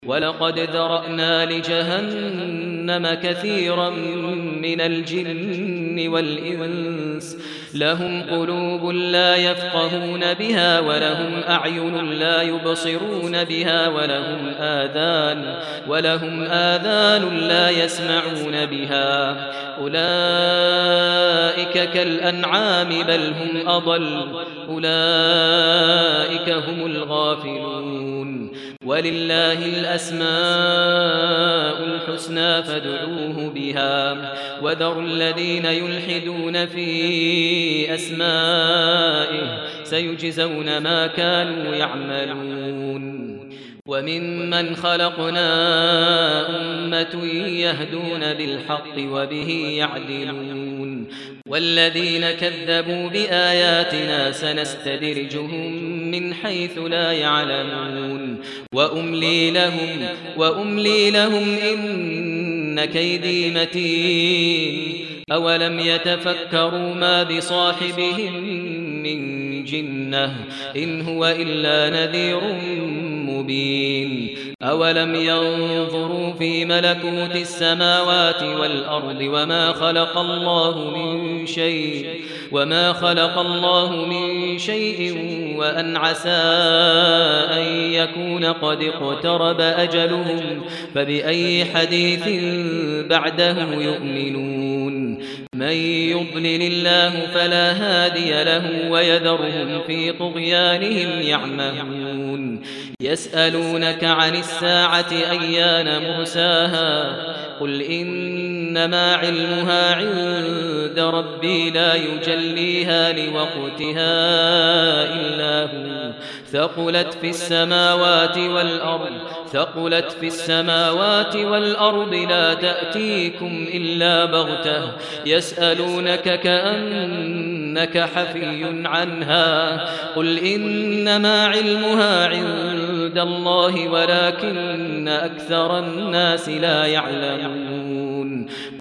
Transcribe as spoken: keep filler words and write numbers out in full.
ولقد ذرأنا لجهنم كثيرا من الجن والإنس لهم قلوب لا يفقهون بها ولهم أعين لا يبصرون بها ولهم آذان ولهم آذان لا يسمعون بها أولئك كالأنعام بل هم أضل أولئك هم الغافلون ولله الأسماء الحسنى فادعوه بها وذروا الذين يلحدون في أسمائه سيجزون ما كانوا يعملون وممن خلقنا أمة يهدون بالحق وبه يعدلون والذين كذبوا بآياتنا سنستدرجهم من حيث لا يعلمون وأملي لهم وأملي لهم إن كيدي متين أولم يتفكروا ما بصاحبهم من جنة إن هو إلا نذير مبين أولم ينظروا في ملكوت السماوات والأرض وما خلق الله من شيء وما خلق الله من شيء وأن عسى أن يكون قد اقترب أجلهم فبأي حديث بعده يؤمنون من يضلل الله فلا هادي له ويذرهم في طغيانهم يعمهون يسألونك عن الساعة أيان مرساها قل إنما علمها عند ربي لا يجليها لوقتها إلا هو ثقلت في السماوات والأرض ثقلت في السماوات والأرض لا تأتيكم إلا بغتة يسألونك كأنك حفي عنها قل إنما علمها عند الله ولكن أكثر الناس لا يعلمون